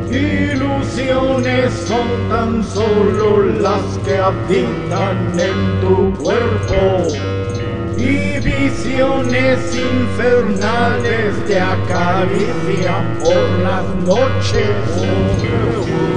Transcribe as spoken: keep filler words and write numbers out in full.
Ilusiones son tan solo las que habitan en tu cuerpo, y visiones infernales te acarician por las noches.